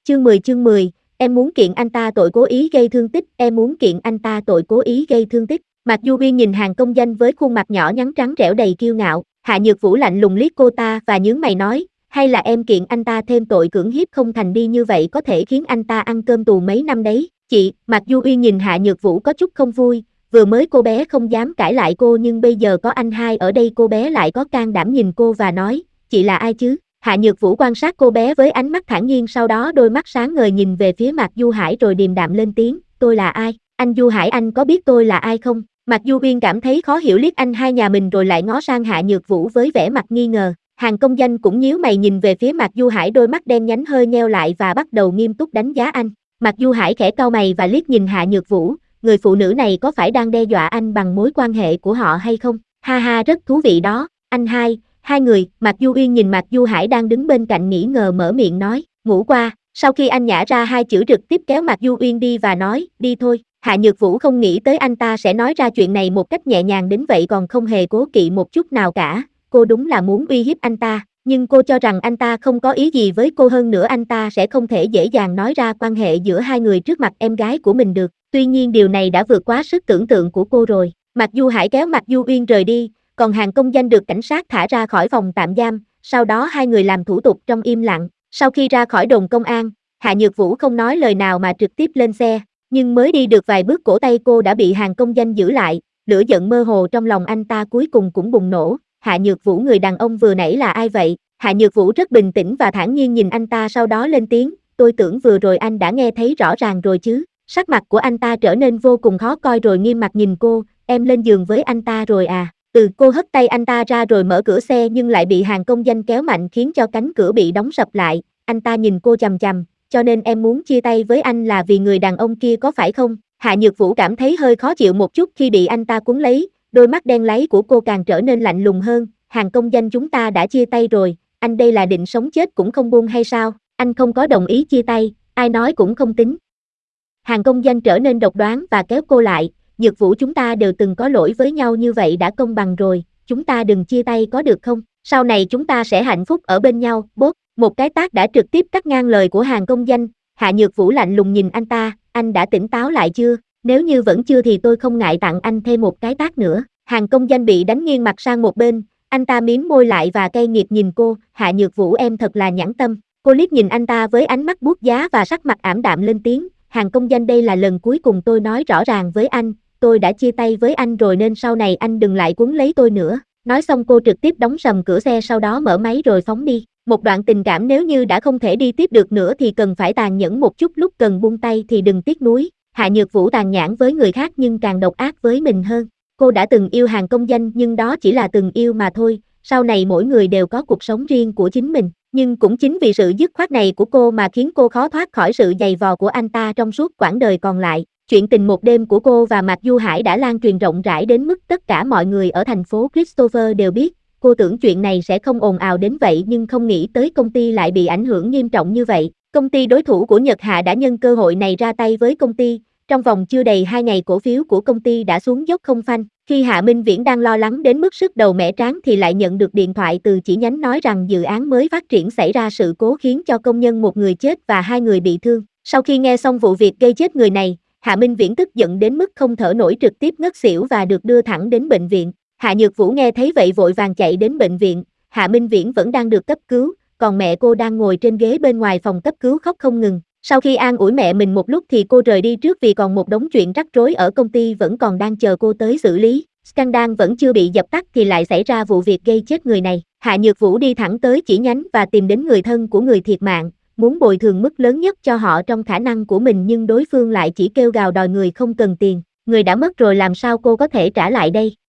Chương 10, em muốn kiện anh ta tội cố ý gây thương tích, em muốn kiện anh ta tội cố ý gây thương tích. Mạc Du Uyên nhìn Hàn Công Danh với khuôn mặt nhỏ nhắn trắng trẻo đầy kiêu ngạo, Hạ Nhược Vũ lạnh lùng liếc cô ta và nhướng mày nói, hay là em kiện anh ta thêm tội cưỡng hiếp không thành đi, như vậy có thể khiến anh ta ăn cơm tù mấy năm đấy. Chị, Mạc Du Uyên nhìn Hạ Nhược Vũ có chút không vui, vừa mới cô bé không dám cãi lại cô nhưng bây giờ có anh hai ở đây cô bé lại có can đảm nhìn cô và nói, chị là ai chứ? Hạ Nhược Vũ quan sát cô bé với ánh mắt thản nhiên, sau đó đôi mắt sáng ngời nhìn về phía Mạc Du Hải rồi điềm đạm lên tiếng, tôi là ai? Anh Du Hải, anh có biết tôi là ai không? Mạc Du Uyên cảm thấy khó hiểu, liếc anh hai nhà mình rồi lại ngó sang Hạ Nhược Vũ với vẻ mặt nghi ngờ. Hàn Công Danh cũng nhíu mày nhìn về phía Mạc Du Hải, đôi mắt đen nhánh hơi nheo lại và bắt đầu nghiêm túc đánh giá anh. Mạc Du Hải khẽ cau mày và liếc nhìn Hạ Nhược Vũ, người phụ nữ này có phải đang đe dọa anh bằng mối quan hệ của họ hay không? Ha ha, rất thú vị đó, anh hai người. Mạc Du Uyên nhìn Mạc Du Hải đang đứng bên cạnh nghi ngờ mở miệng nói, ngủ qua. Sau khi anh nhả ra hai chữ trực tiếp kéo Mạc Du Uyên đi và nói, đi thôi. Hạ Nhược Vũ không nghĩ tới anh ta sẽ nói ra chuyện này một cách nhẹ nhàng đến vậy, còn không hề cố kỵ một chút nào cả. Cô đúng là muốn uy hiếp anh ta, nhưng cô cho rằng anh ta không có ý gì với cô, hơn nữa anh ta sẽ không thể dễ dàng nói ra quan hệ giữa hai người trước mặt em gái của mình được. Tuy nhiên điều này đã vượt quá sức tưởng tượng của cô rồi. Mạc Du Hải kéo Mạc Du Uyên rời đi, còn Hàn Công Danh được cảnh sát thả ra khỏi phòng tạm giam, sau đó hai người làm thủ tục trong im lặng. Sau khi ra khỏi đồn công an, Hạ Nhược Vũ không nói lời nào mà trực tiếp lên xe, nhưng mới đi được vài bước cổ tay cô đã bị Hàn Công Danh giữ lại, lửa giận mơ hồ trong lòng anh ta cuối cùng cũng bùng nổ. Hạ Nhược Vũ, người đàn ông vừa nãy là ai vậy? Hạ Nhược Vũ rất bình tĩnh và thản nhiên nhìn anh ta, sau đó lên tiếng, tôi tưởng vừa rồi anh đã nghe thấy rõ ràng rồi chứ. Sắc mặt của anh ta trở nên vô cùng khó coi rồi nghiêm mặt nhìn cô, em lên giường với anh ta rồi à? Cô hất tay anh ta ra rồi mở cửa xe nhưng lại bị Hàn Công Danh kéo mạnh khiến cho cánh cửa bị đóng sập lại. Anh ta nhìn cô chằm chằm, cho nên em muốn chia tay với anh là vì người đàn ông kia có phải không? Hạ Nhược Vũ cảm thấy hơi khó chịu một chút khi bị anh ta cuốn lấy, đôi mắt đen láy của cô càng trở nên lạnh lùng hơn. Hàn Công Danh, chúng ta đã chia tay rồi, anh đây là định sống chết cũng không buông hay sao? Anh không có đồng ý chia tay, ai nói cũng không tính. Hàn Công Danh trở nên độc đoán và kéo cô lại, Nhược Vũ, chúng ta đều từng có lỗi với nhau, như vậy đã công bằng rồi, chúng ta đừng chia tay có được không? Sau này chúng ta sẽ hạnh phúc ở bên nhau. Bốp, một cái tát đã trực tiếp cắt ngang lời của Hàn Công Danh. Hạ Nhược Vũ lạnh lùng nhìn anh ta, anh đã tỉnh táo lại chưa? Nếu như vẫn chưa thì tôi không ngại tặng anh thêm một cái tát nữa. Hàn Công Danh bị đánh nghiêng mặt sang một bên, anh ta mím môi lại và cay nghiệt nhìn cô, Hạ Nhược Vũ, em thật là nhẫn tâm. Cô liếc nhìn anh ta với ánh mắt buốt giá và sắc mặt ảm đạm lên tiếng, Hàn Công Danh, đây là lần cuối cùng tôi nói rõ ràng với anh, tôi đã chia tay với anh rồi nên sau này anh đừng lại quấn lấy tôi nữa. Nói xong cô trực tiếp đóng sầm cửa xe, sau đó mở máy rồi phóng đi. Một đoạn tình cảm nếu như đã không thể đi tiếp được nữa thì cần phải tàn nhẫn một chút, lúc cần buông tay thì đừng tiếc nuối. Hạ Nhược Vũ tàn nhẫn với người khác nhưng càng độc ác với mình hơn. Cô đã từng yêu Hàn Công Danh nhưng đó chỉ là từng yêu mà thôi, sau này mỗi người đều có cuộc sống riêng của chính mình. Nhưng cũng chính vì sự dứt khoát này của cô mà khiến cô khó thoát khỏi sự giày vò của anh ta trong suốt quãng đời còn lại. Chuyện tình một đêm của cô và Mạc Du Hải đã lan truyền rộng rãi đến mức tất cả mọi người ở thành phố Christopher đều biết. Cô tưởng chuyện này sẽ không ồn ào đến vậy nhưng không nghĩ tới công ty lại bị ảnh hưởng nghiêm trọng như vậy. Công ty đối thủ của Nhật Hạ đã nhân cơ hội này ra tay với công ty. Trong vòng chưa đầy 2 ngày cổ phiếu của công ty đã xuống dốc không phanh. Khi Hạ Minh Viễn đang lo lắng đến mức sứt đầu mẻ trán thì lại nhận được điện thoại từ chi nhánh nói rằng dự án mới phát triển xảy ra sự cố khiến cho công nhân một người chết và 2 người bị thương. Sau khi nghe xong vụ việc gây chết người này, Hạ Minh Viễn tức giận đến mức không thở nổi, trực tiếp ngất xỉu và được đưa thẳng đến bệnh viện. Hạ Nhược Vũ nghe thấy vậy vội vàng chạy đến bệnh viện. Hạ Minh Viễn vẫn đang được cấp cứu, còn mẹ cô đang ngồi trên ghế bên ngoài phòng cấp cứu khóc không ngừng. Sau khi an ủi mẹ mình một lúc thì cô rời đi trước vì còn một đống chuyện rắc rối ở công ty vẫn còn đang chờ cô tới xử lý. Scandal vẫn chưa bị dập tắt thì lại xảy ra vụ việc gây chết người này. Hạ Nhược Vũ đi thẳng tới chi nhánh và tìm đến người thân của người thiệt mạng, muốn bồi thường mức lớn nhất cho họ trong khả năng của mình, nhưng đối phương lại chỉ kêu gào đòi người không cần tiền. Người đã mất rồi làm sao cô có thể trả lại đây?